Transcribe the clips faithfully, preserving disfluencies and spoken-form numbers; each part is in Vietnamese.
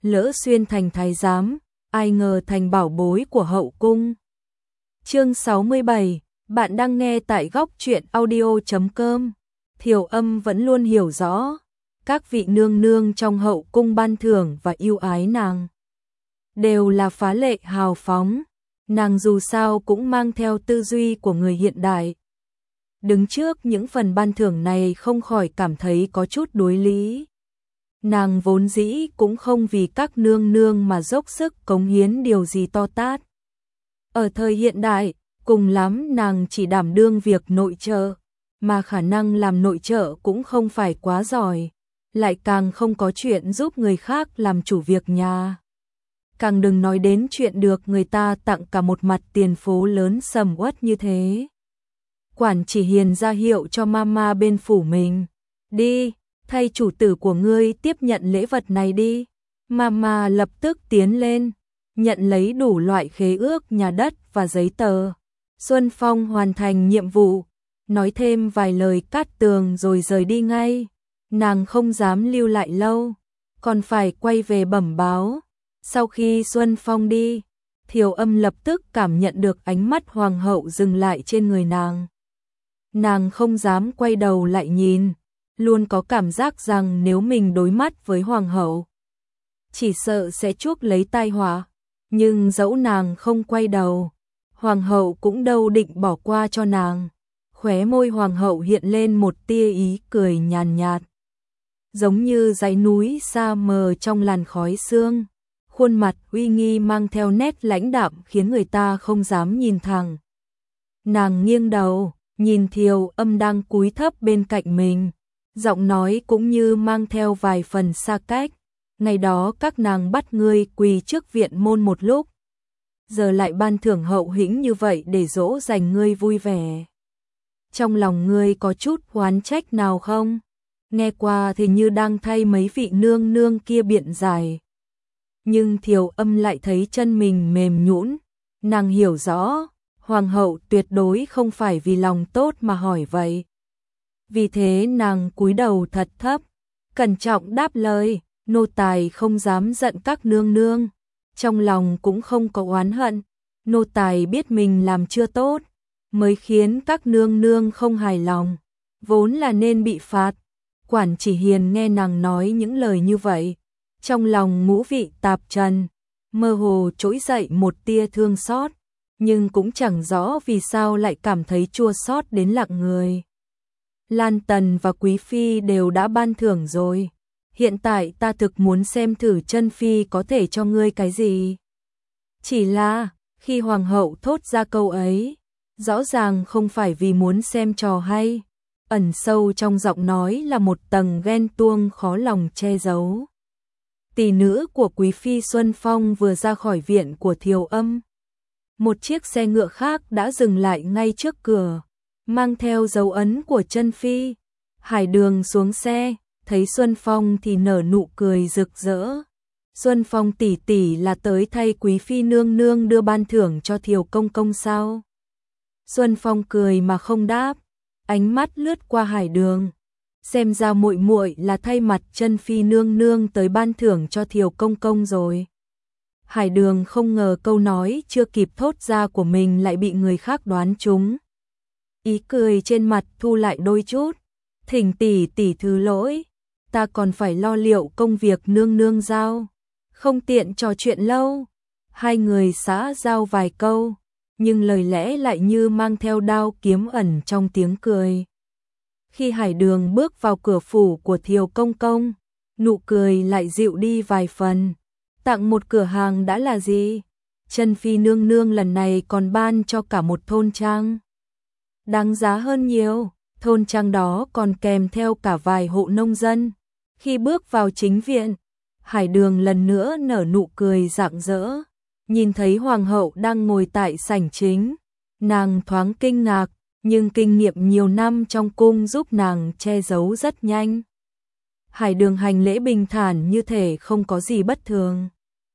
lỡ xuyên thành thái giám, ai ngờ thành bảo bối của hậu cung. Chương sáu mươi bảy, bạn đang nghe tại góc truyện audio chấm com. Thiều Âm vẫn luôn hiểu rõ, các vị nương nương trong hậu cung ban thưởng và yêu ái nàng đều là phá lệ hào phóng, nàng dù sao cũng mang theo tư duy của người hiện đại. Đứng trước những phần ban thưởng này không khỏi cảm thấy có chút đối lý. Nàng vốn dĩ cũng không vì các nương nương mà dốc sức cống hiến điều gì to tát. Ở thời hiện đại, cùng lắm nàng chỉ đảm đương việc nội trợ, mà khả năng làm nội trợ cũng không phải quá giỏi, lại càng không có chuyện giúp người khác làm chủ việc nhà. Càng đừng nói đến chuyện được người ta tặng cả một mặt tiền phố lớn sầm uất như thế. Quản chỉ hiền ra hiệu cho mama bên phủ mình. Đi, thay chủ tử của ngươi tiếp nhận lễ vật này đi. Mama lập tức tiến lên, nhận lấy đủ loại khế ước nhà đất và giấy tờ. Xuân Phong hoàn thành nhiệm vụ, nói thêm vài lời cát tường rồi rời đi ngay. Nàng không dám lưu lại lâu, còn phải quay về bẩm báo. Sau khi Xuân Phong đi, Thiều Âm lập tức cảm nhận được ánh mắt hoàng hậu dừng lại trên người nàng. Nàng không dám quay đầu lại nhìn, luôn có cảm giác rằng nếu mình đối mắt với hoàng hậu, chỉ sợ sẽ chuốc lấy tai họa. Nhưng dẫu nàng không quay đầu, hoàng hậu cũng đâu định bỏ qua cho nàng. Khóe môi hoàng hậu hiện lên một tia ý cười nhàn nhạt, giống như dãy núi xa mờ trong làn khói sương. Khuôn mặt uy nghi mang theo nét lãnh đạm khiến người ta không dám nhìn thẳng. Nàng nghiêng đầu, nhìn Thiều Âm đang cúi thấp bên cạnh mình, giọng nói cũng như mang theo vài phần xa cách. Ngày đó các nàng bắt ngươi quỳ trước viện môn một lúc, giờ lại ban thưởng hậu hĩnh như vậy để dỗ dành ngươi vui vẻ. Trong lòng ngươi có chút oán trách nào không? Nghe qua thì như đang thay mấy vị nương nương kia biện giải. Nhưng Thiều Âm lại thấy chân mình mềm nhũn, nàng hiểu rõ, hoàng hậu tuyệt đối không phải vì lòng tốt mà hỏi vậy. Vì thế nàng cúi đầu thật thấp, cẩn trọng đáp lời, nô tài không dám giận các nương nương, trong lòng cũng không có oán hận, nô tài biết mình làm chưa tốt, mới khiến các nương nương không hài lòng, vốn là nên bị phạt. Quản chỉ hiền nghe nàng nói những lời như vậy, trong lòng ngũ vị tạp trần, mơ hồ trỗi dậy một tia thương xót, nhưng cũng chẳng rõ vì sao lại cảm thấy chua xót đến lặng người. Lan Tần và Quý Phi đều đã ban thưởng rồi, hiện tại ta thực muốn xem thử chân Phi có thể cho ngươi cái gì. Chỉ là, khi hoàng hậu thốt ra câu ấy, rõ ràng không phải vì muốn xem trò hay, ẩn sâu trong giọng nói là một tầng ghen tuông khó lòng che giấu. Tỷ nữ của Quý Phi Xuân Phong vừa ra khỏi viện của Thiều Âm. Một chiếc xe ngựa khác đã dừng lại ngay trước cửa, mang theo dấu ấn của chân Phi. Hải Đường xuống xe, thấy Xuân Phong thì nở nụ cười rực rỡ. Xuân Phong tỷ tỷ là tới thay Quý Phi nương nương đưa ban thưởng cho Thiều công công sao? Xuân Phong cười mà không đáp, ánh mắt lướt qua Hải Đường. Xem ra muội muội là thay mặt chân Phi nương nương tới ban thưởng cho Thiều công công rồi. Hải Đường không ngờ câu nói chưa kịp thốt ra của mình lại bị người khác đoán trúng. Ý cười trên mặt thu lại đôi chút, thỉnh tỷ tỷ thứ lỗi, ta còn phải lo liệu công việc nương nương giao, không tiện trò chuyện lâu. Hai người xã giao vài câu, nhưng lời lẽ lại như mang theo đao kiếm ẩn trong tiếng cười. Khi Hải Đường bước vào cửa phủ của Thiều công công, nụ cười lại dịu đi vài phần. Tặng một cửa hàng đã là gì? Chân Phi nương nương lần này còn ban cho cả một thôn trang. Đáng giá hơn nhiều, thôn trang đó còn kèm theo cả vài hộ nông dân. Khi bước vào chính viện, Hải Đường lần nữa nở nụ cười rạng rỡ. Nhìn thấy hoàng hậu đang ngồi tại sảnh chính, nàng thoáng kinh ngạc, nhưng kinh nghiệm nhiều năm trong cung giúp nàng che giấu rất nhanh. Hải Đường hành lễ bình thản như thể không có gì bất thường.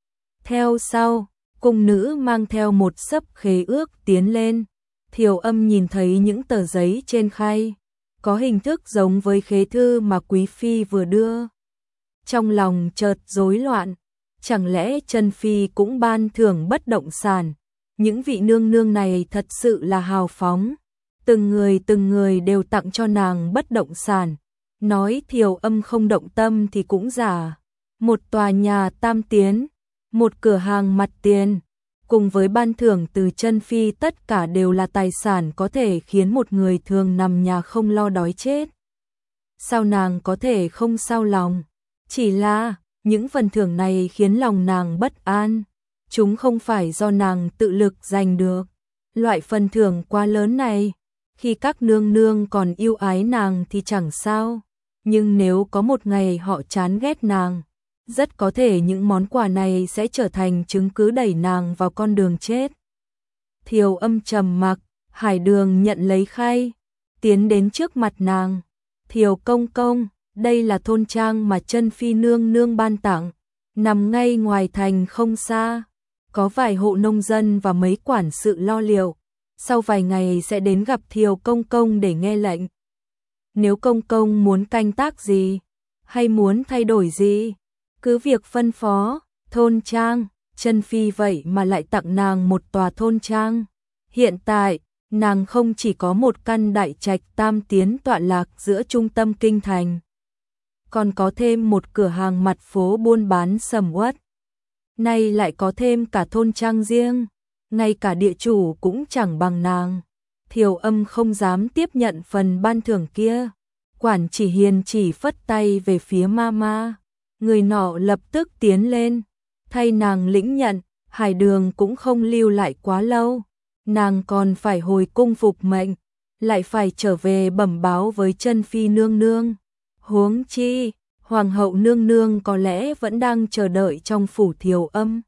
Theo sau, cung nữ mang theo một xấp khế ước tiến lên. Thiều Âm nhìn thấy những tờ giấy trên khay, có hình thức giống với khế thư mà Quý Phi vừa đưa. Trong lòng chợt rối loạn, chẳng lẽ Trần Phi cũng ban thưởng bất động sản? Những vị nương nương này thật sự là hào phóng, từng người từng người đều tặng cho nàng bất động sản. Nói Thiều Âm không động tâm thì cũng giả. Một tòa nhà tam tiến, một cửa hàng mặt tiền, cùng với ban thưởng từ Trần Phi tất cả đều là tài sản có thể khiến một người thường nằm nhà không lo đói chết. Sao nàng có thể không sao lòng? Chỉ là những phần thưởng này khiến lòng nàng bất an. Chúng không phải do nàng tự lực giành được. Loại phần thưởng quá lớn này, khi các nương nương còn yêu ái nàng thì chẳng sao. Nhưng nếu có một ngày họ chán ghét nàng, rất có thể những món quà này sẽ trở thành chứng cứ đẩy nàng vào con đường chết. Thiều Âm trầm mặc, Hải Đường nhận lấy khay, tiến đến trước mặt nàng. Thiều công công, đây là thôn trang mà Trân Phi nương nương ban tặng, nằm ngay ngoài thành không xa. Có vài hộ nông dân và mấy quản sự lo liệu, sau vài ngày sẽ đến gặp Thiều công công để nghe lệnh. Nếu công công muốn canh tác gì, hay muốn thay đổi gì, cứ việc phân phó. Thôn trang, Trân Phi vậy mà lại tặng nàng một tòa thôn trang. Hiện tại, nàng không chỉ có một căn đại trạch tam tiến tọa lạc giữa trung tâm kinh thành, còn có thêm một cửa hàng mặt phố buôn bán sầm uất. Nay lại có thêm cả thôn trang riêng, ngay cả địa chủ cũng chẳng bằng nàng. Thiều Âm không dám tiếp nhận phần ban thưởng kia. Quản chỉ hiền chỉ phất tay về phía mama. Người nọ lập tức tiến lên, thay nàng lĩnh nhận. Hải Đường cũng không lưu lại quá lâu. Nàng còn phải hồi cung phục mệnh, lại phải trở về bẩm báo với Trân Phi nương nương. Huống chi, Hoàng hậu nương nương có lẽ vẫn đang chờ đợi trong phủ Thiều Âm.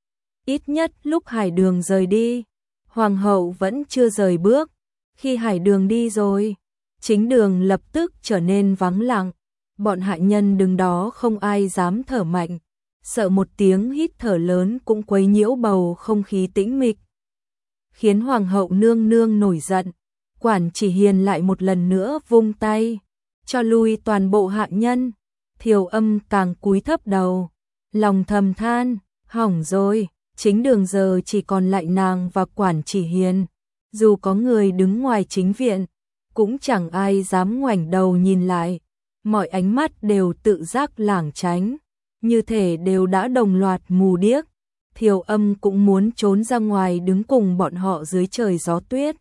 Ít nhất lúc Hải Đường rời đi, Hoàng hậu vẫn chưa rời bước. Khi Hải Đường đi rồi, chính đường lập tức trở nên vắng lặng. Bọn hạ nhân đứng đó không ai dám thở mạnh, sợ một tiếng hít thở lớn cũng quấy nhiễu bầu không khí tĩnh mịch, khiến Hoàng hậu nương nương nổi giận. Quản chỉ hiền lại một lần nữa vung tay, cho lui toàn bộ hạ nhân. Thiều Âm càng cúi thấp đầu, lòng thầm than, hỏng rồi, chính đường giờ chỉ còn lại nàng và Quản chỉ hiền. Dù có người đứng ngoài chính viện, cũng chẳng ai dám ngoảnh đầu nhìn lại. Mọi ánh mắt đều tự giác lảng tránh, như thể đều đã đồng loạt mù điếc. Thiều Âm cũng muốn trốn ra ngoài đứng cùng bọn họ dưới trời gió tuyết.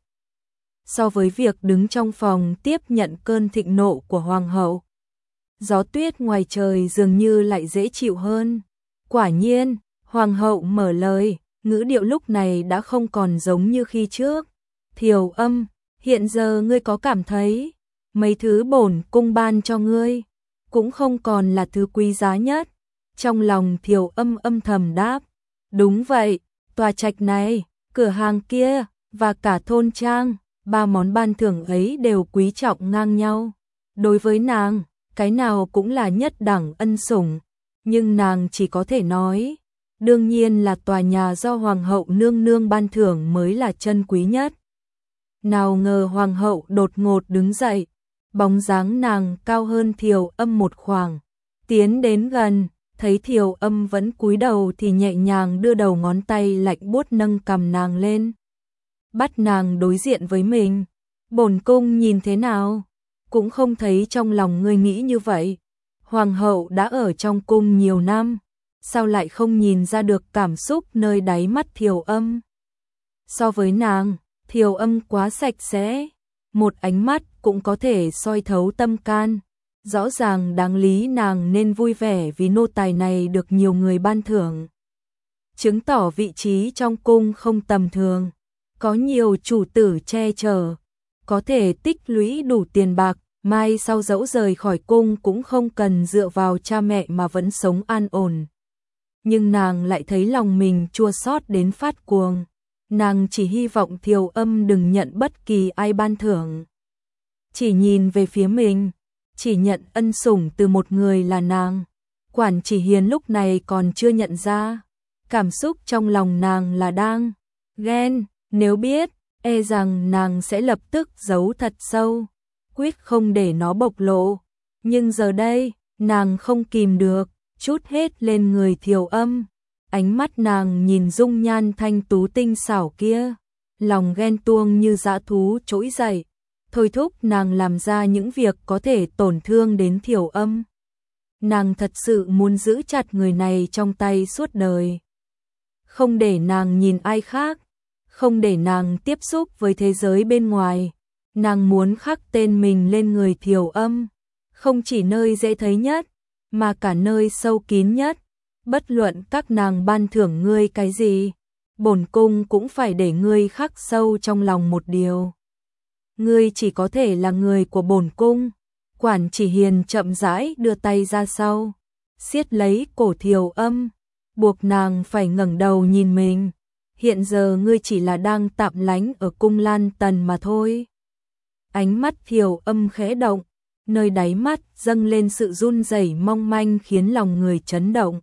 So với việc đứng trong phòng tiếp nhận cơn thịnh nộ của Hoàng hậu, gió tuyết ngoài trời dường như lại dễ chịu hơn. Quả nhiên, Hoàng hậu mở lời, ngữ điệu lúc này đã không còn giống như khi trước. Thiều Âm, hiện giờ ngươi có cảm thấy mấy thứ bổn cung ban cho ngươi cũng không còn là thứ quý giá nhất? Trong lòng Thiều Âm âm thầm đáp, đúng vậy, tòa trạch này, cửa hàng kia và cả thôn trang, ba món ban thưởng ấy đều quý trọng ngang nhau. Đối với nàng, cái nào cũng là nhất đẳng ân sủng, nhưng nàng chỉ có thể nói, đương nhiên là tòa nhà do Hoàng hậu nương nương ban thưởng mới là chân quý nhất. Nào ngờ Hoàng hậu đột ngột đứng dậy, bóng dáng nàng cao hơn Thiều Âm một khoảng, tiến đến gần, thấy Thiều Âm vẫn cúi đầu thì nhẹ nhàng đưa đầu ngón tay lạnh buốt nâng cằm nàng lên, bắt nàng đối diện với mình. Bổn cung nhìn thế nào, cũng không thấy trong lòng ngươi nghĩ như vậy. Hoàng hậu đã ở trong cung nhiều năm, sao lại không nhìn ra được cảm xúc nơi đáy mắt Thiều Âm? So với nàng, Thiều Âm quá sạch sẽ, một ánh mắt cũng có thể soi thấu tâm can. Rõ ràng đáng lý nàng nên vui vẻ vì nô tài này được nhiều người ban thưởng, chứng tỏ vị trí trong cung không tầm thường, có nhiều chủ tử che chở, có thể tích lũy đủ tiền bạc, mai sau dẫu rời khỏi cung cũng không cần dựa vào cha mẹ mà vẫn sống an ổn. Nhưng nàng lại thấy lòng mình chua xót đến phát cuồng. Nàng chỉ hy vọng Thiều Âm đừng nhận bất kỳ ai ban thưởng, chỉ nhìn về phía mình, chỉ nhận ân sủng từ một người là nàng. Quản chỉ hiền lúc này còn chưa nhận ra, cảm xúc trong lòng nàng là đang ghen, nếu biết, e rằng nàng sẽ lập tức giấu thật sâu, quyết không để nó bộc lộ. Nhưng giờ đây, nàng không kìm được, chút hết lên người Thiều Âm. Ánh mắt nàng nhìn dung nhan thanh tú tinh xảo kia, lòng ghen tuông như dã thú trỗi dậy, thôi thúc nàng làm ra những việc có thể tổn thương đến Thiều Âm. Nàng thật sự muốn giữ chặt người này trong tay suốt đời, không để nàng nhìn ai khác, không để nàng tiếp xúc với thế giới bên ngoài. Nàng muốn khắc tên mình lên người Thiều Âm, không chỉ nơi dễ thấy nhất, mà cả nơi sâu kín nhất. Bất luận các nàng ban thưởng ngươi cái gì, bổn cung cũng phải để ngươi khắc sâu trong lòng một điều. Ngươi chỉ có thể là người của bổn cung. Quản Chỉ Hiền chậm rãi đưa tay ra sau, siết lấy cổ Thiều Âm, buộc nàng phải ngẩng đầu nhìn mình. Hiện giờ ngươi chỉ là đang tạm lánh ở cung Lan Tần mà thôi. Ánh mắt Thiều Âm khẽ động, nơi đáy mắt dâng lên sự run rẩy mong manh khiến lòng người chấn động.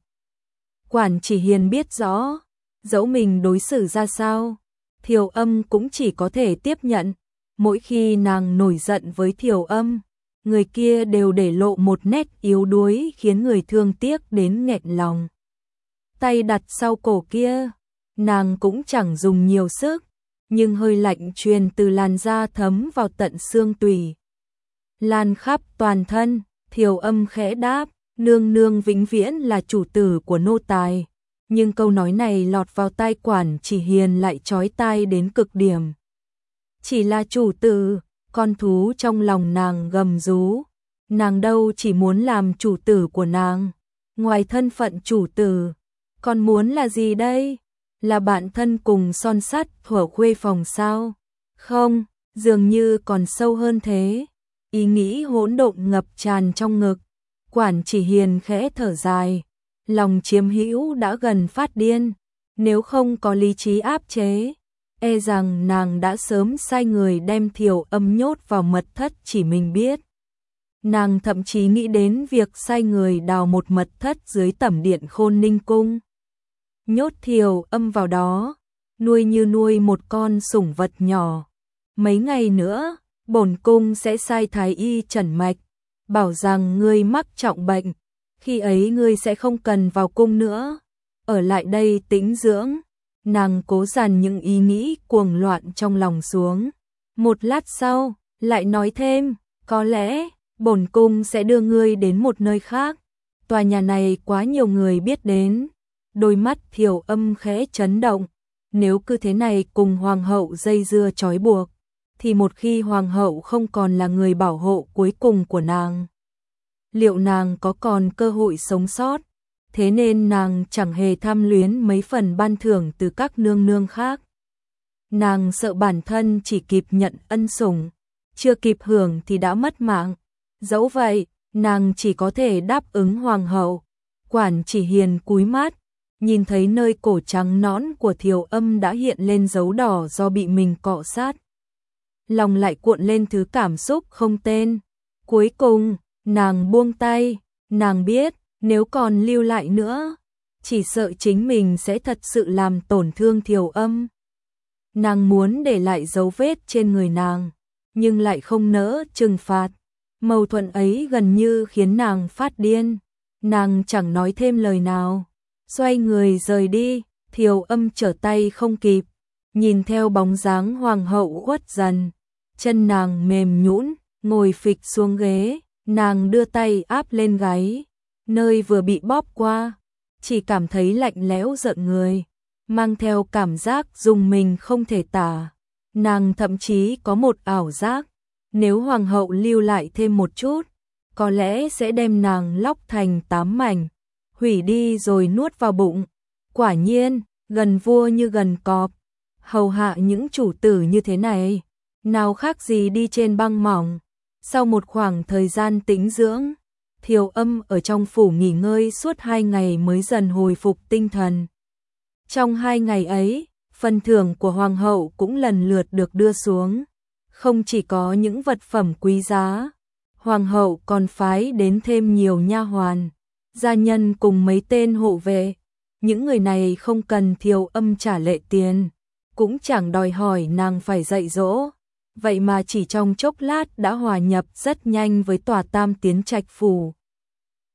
Quản Chỉ Hiền biết rõ, dẫu mình đối xử ra sao, Thiều Âm cũng chỉ có thể tiếp nhận. Mỗi khi nàng nổi giận với Thiều Âm, người kia đều để lộ một nét yếu đuối khiến người thương tiếc đến nghẹn lòng. Tay đặt sau cổ kia, nàng cũng chẳng dùng nhiều sức, nhưng hơi lạnh truyền từ làn da thấm vào tận xương tủy, lan khắp toàn thân. Thiều Âm khẽ đáp, nương nương vĩnh viễn là chủ tử của nô tài. Nhưng câu nói này lọt vào tai Quản Chỉ Hiền lại chói tai đến cực điểm. Chỉ là chủ tử, con thú trong lòng nàng gầm rú. Nàng đâu chỉ muốn làm chủ tử của nàng. Ngoài thân phận chủ tử, còn muốn là gì đây? Là bạn thân cùng son sắt thuở khuê phòng sao? Không, dường như còn sâu hơn thế. Ý nghĩ hỗn độn ngập tràn trong ngực. Quản Chỉ Hiền khẽ thở dài, lòng chiếm hữu đã gần phát điên. Nếu không có lý trí áp chế, e rằng nàng đã sớm sai người đem Thiều Âm nhốt vào mật thất chỉ mình biết. Nàng thậm chí nghĩ đến việc sai người đào một mật thất dưới tẩm điện Khôn Ninh Cung, nhốt Thiều Âm vào đó, nuôi như nuôi một con sủng vật nhỏ. Mấy ngày nữa, bổn cung sẽ sai thái y trần mạch, bảo rằng ngươi mắc trọng bệnh, khi ấy ngươi sẽ không cần vào cung nữa, ở lại đây tĩnh dưỡng. Nàng cố dằn những ý nghĩ cuồng loạn trong lòng xuống. Một lát sau, lại nói thêm, có lẽ bổn cung sẽ đưa ngươi đến một nơi khác. Tòa nhà này quá nhiều người biết đến. Đôi mắt Thiều Âm khẽ chấn động. Nếu cứ thế này cùng hoàng hậu dây dưa trói buộc, thì một khi hoàng hậu không còn là người bảo hộ cuối cùng của nàng, liệu nàng có còn cơ hội sống sót? Thế nên nàng chẳng hề tham luyến mấy phần ban thưởng từ các nương nương khác. Nàng sợ bản thân chỉ kịp nhận ân sủng, chưa kịp hưởng thì đã mất mạng. Dẫu vậy, nàng chỉ có thể đáp ứng hoàng hậu. Quản Chỉ Hiền cúi mắt, nhìn thấy nơi cổ trắng nõn của Thiều Âm đã hiện lên dấu đỏ do bị mình cọ sát. Lòng lại cuộn lên thứ cảm xúc không tên. Cuối cùng, nàng buông tay, nàng biết, nếu còn lưu lại nữa, chỉ sợ chính mình sẽ thật sự làm tổn thương Thiều Âm. Nàng muốn để lại dấu vết trên người nàng, nhưng lại không nỡ trừng phạt. Mâu thuẫn ấy gần như khiến nàng phát điên. Nàng chẳng nói thêm lời nào, xoay người rời đi. Thiều Âm trở tay không kịp, nhìn theo bóng dáng hoàng hậu khuất dần, chân nàng mềm nhũn, ngồi phịch xuống ghế. Nàng đưa tay áp lên gáy, nơi vừa bị bóp qua, chỉ cảm thấy lạnh lẽo rợn người, mang theo cảm giác rùng mình không thể tả. Nàng thậm chí có một ảo giác, nếu hoàng hậu lưu lại thêm một chút, có lẽ sẽ đem nàng lóc thành tám mảnh, hủy đi rồi nuốt vào bụng. Quả nhiên, gần vua như gần cọp, hầu hạ những chủ tử như thế này, nào khác gì đi trên băng mỏng. Sau một khoảng thời gian tĩnh dưỡng, Thiều Âm ở trong phủ nghỉ ngơi suốt hai ngày mới dần hồi phục tinh thần. Trong hai ngày ấy, phần thưởng của hoàng hậu cũng lần lượt được đưa xuống. Không chỉ có những vật phẩm quý giá, hoàng hậu còn phái đến thêm nhiều nha hoàn, gia nhân cùng mấy tên hộ vệ. Những người này không cần Thiều Âm trả lệ tiền, cũng chẳng đòi hỏi nàng phải dạy dỗ. Vậy mà chỉ trong chốc lát đã hòa nhập rất nhanh với tòa Tam Tiến Trạch phủ.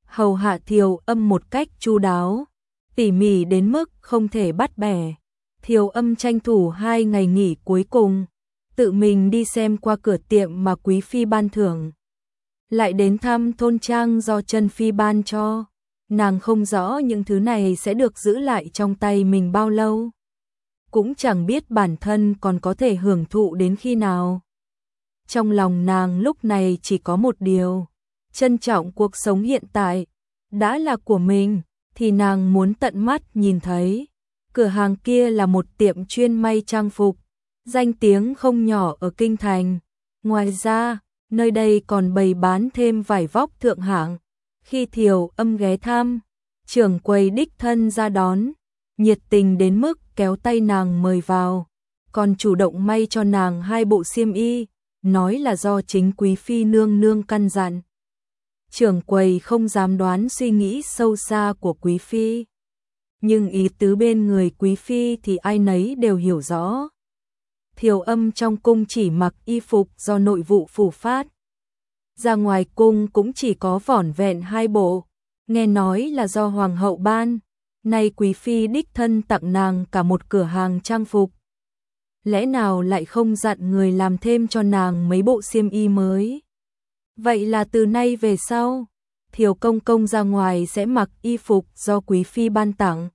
hầu hạ Thiều Âm một cách chu đáo, tỉ mỉ đến mức không thể bắt bẻ. Thiều Âm tranh thủ hai ngày nghỉ cuối cùng, tự mình đi xem qua cửa tiệm mà quý phi ban thưởng, lại đến thăm thôn trang do Trân Phi ban cho. Nàng không rõ những thứ này sẽ được giữ lại trong tay mình bao lâu, cũng chẳng biết bản thân còn có thể hưởng thụ đến khi nào. Trong lòng nàng lúc này chỉ có một điều, trân trọng cuộc sống hiện tại, đã là của mình, thì nàng muốn tận mắt nhìn thấy. Cửa hàng kia là một tiệm chuyên may trang phục, danh tiếng không nhỏ ở Kinh Thành. Ngoài ra, nơi đây còn bày bán thêm vải vóc thượng hạng. Khi Thiều Âm ghé thăm, trưởng quầy đích thân ra đón, nhiệt tình đến mức kéo tay nàng mời vào, còn chủ động may cho nàng hai bộ xiêm y, nói là do chính quý phi nương nương căn dặn. Trưởng quầy không dám đoán suy nghĩ sâu xa của quý phi, nhưng ý tứ bên người quý phi thì ai nấy đều hiểu rõ. Thiều Âm trong cung chỉ mặc y phục do nội vụ phủ phát, ra ngoài cung cũng chỉ có vỏn vẹn hai bộ, nghe nói là do hoàng hậu ban, nay quý phi đích thân tặng nàng cả một cửa hàng trang phục. Lẽ nào lại không dặn người làm thêm cho nàng mấy bộ xiêm y mới? Vậy là từ nay về sau, Thiều công công ra ngoài sẽ mặc y phục do quý phi ban tặng.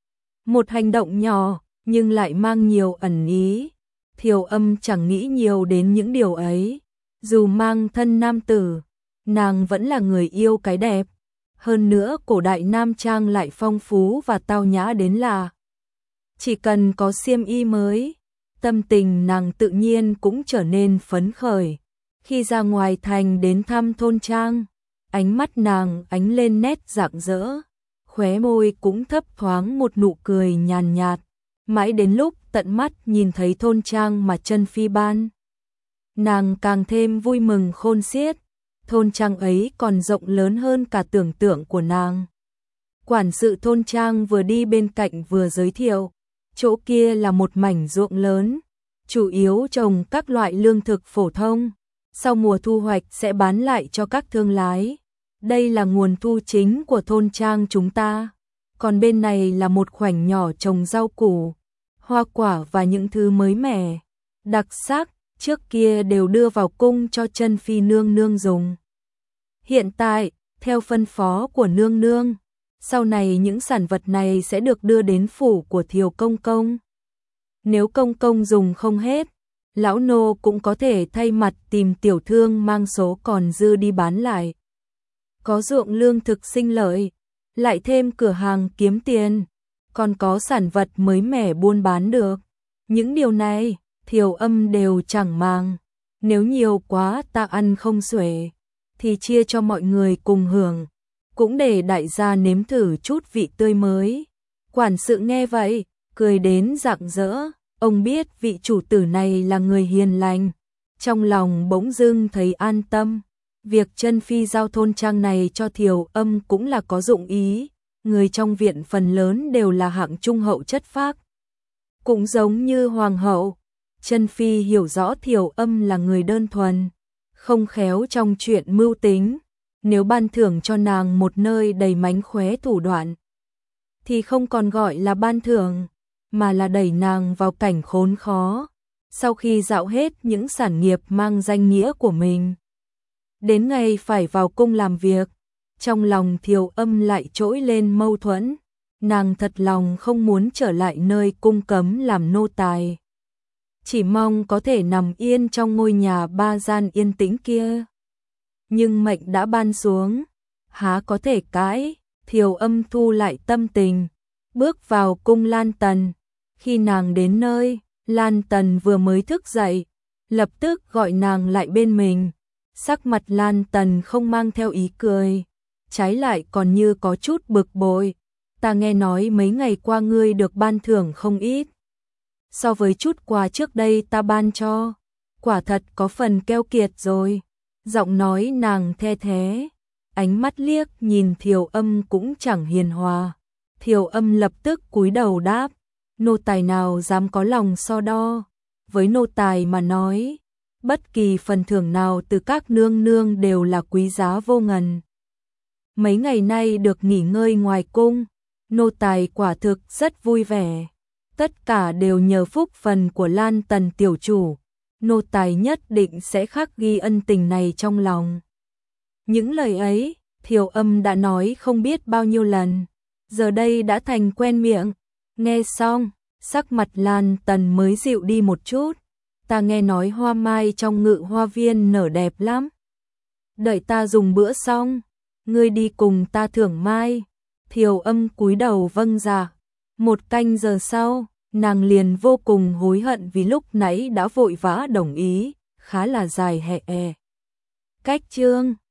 Một hành động nhỏ nhưng lại mang nhiều ẩn ý. Thiều Âm chẳng nghĩ nhiều đến những điều ấy. Dù mang thân nam tử, nàng vẫn là người yêu cái đẹp. Hơn nữa cổ đại nam trang lại phong phú và tao nhã đến lạ. Chỉ cần có xiêm y mới, tâm tình nàng tự nhiên cũng trở nên phấn khởi. Khi ra ngoài thành đến thăm thôn trang, ánh mắt nàng ánh lên nét rạng rỡ, khóe môi cũng thấp thoáng một nụ cười nhàn nhạt, mãi đến lúc tận mắt nhìn thấy thôn trang mà Trân Phi ban, nàng càng thêm vui mừng khôn xiết. Thôn trang ấy còn rộng lớn hơn cả tưởng tượng của nàng. Quản sự thôn trang vừa đi bên cạnh vừa giới thiệu, chỗ kia là một mảnh ruộng lớn, chủ yếu trồng các loại lương thực phổ thông, sau mùa thu hoạch sẽ bán lại cho các thương lái. Đây là nguồn thu chính của thôn trang chúng ta. Còn bên này là một khoảnh nhỏ trồng rau củ, hoa quả và những thứ mới mẻ, đặc sắc, trước kia đều đưa vào cung cho Trân Phi nương nương dùng. Hiện tại, theo phân phó của nương nương, sau này những sản vật này sẽ được đưa đến phủ của Thiều công công. Nếu công công dùng không hết, lão nô cũng có thể thay mặt tìm tiểu thương mang số còn dư đi bán lại. Có ruộng lương thực sinh lợi, lại thêm cửa hàng kiếm tiền, còn có sản vật mới mẻ buôn bán được. Những điều này, Thiều Âm đều chẳng màng. Nếu nhiều quá ta ăn không xuể, thì chia cho mọi người cùng hưởng, cũng để đại gia nếm thử chút vị tươi mới. Quản sự nghe vậy, cười đến rạng rỡ. Ông biết vị chủ tử này là người hiền lành, trong lòng bỗng dưng thấy an tâm. Việc Trân Phi giao thôn trang này cho Thiều Âm cũng là có dụng ý. Người trong viện phần lớn đều là hạng trung hậu chất phác, cũng giống như hoàng hậu. Trân Phi hiểu rõ Thiều Âm là người đơn thuần, không khéo trong chuyện mưu tính. Nếu ban thưởng cho nàng một nơi đầy mánh khóe thủ đoạn, thì không còn gọi là ban thưởng, mà là đẩy nàng vào cảnh khốn khó. Sau khi dạo hết những sản nghiệp mang danh nghĩa của mình, đến ngày phải vào cung làm việc, trong lòng Thiều Âm lại trỗi lên mâu thuẫn. Nàng thật lòng không muốn trở lại nơi cung cấm làm nô tài, chỉ mong có thể nằm yên trong ngôi nhà ba gian yên tĩnh kia. Nhưng mệnh đã ban xuống, há có thể cãi. Thiều Âm thu lại tâm tình, bước vào cung Lan Tần. Khi nàng đến nơi, Lan Tần vừa mới thức dậy, lập tức gọi nàng lại bên mình. Sắc mặt Lan Tần không mang theo ý cười, trái lại còn như có chút bực bội. Ta nghe nói mấy ngày qua ngươi được ban thưởng không ít, so với chút quà trước đây ta ban cho, quả thật có phần keo kiệt rồi. Giọng nói nàng the thế, ánh mắt liếc nhìn Thiều Âm cũng chẳng hiền hòa. Thiều Âm lập tức cúi đầu đáp, nô tài nào dám có lòng so đo. Với nô tài mà nói, bất kỳ phần thưởng nào từ các nương nương đều là quý giá vô ngần. mấy ngày nay được nghỉ ngơi ngoài cung, nô tài quả thực rất vui vẻ. Tất cả đều nhờ phúc phần của Lan Tần tiểu chủ, nô tài nhất định sẽ khắc ghi ân tình này trong lòng. Những lời ấy, Thiều Âm đã nói không biết bao nhiêu lần, giờ đây đã thành quen miệng. Nghe xong, sắc mặt Lan Tần mới dịu đi một chút. Ta nghe nói hoa mai trong Ngự Hoa Viên nở đẹp lắm. Đợi ta dùng bữa xong, ngươi đi cùng ta thưởng mai. Thiều Âm cúi đầu vâng dạ. Một canh giờ sau, nàng liền vô cùng hối hận vì lúc nãy đã vội vã đồng ý, khá là dài hè e. Cách chương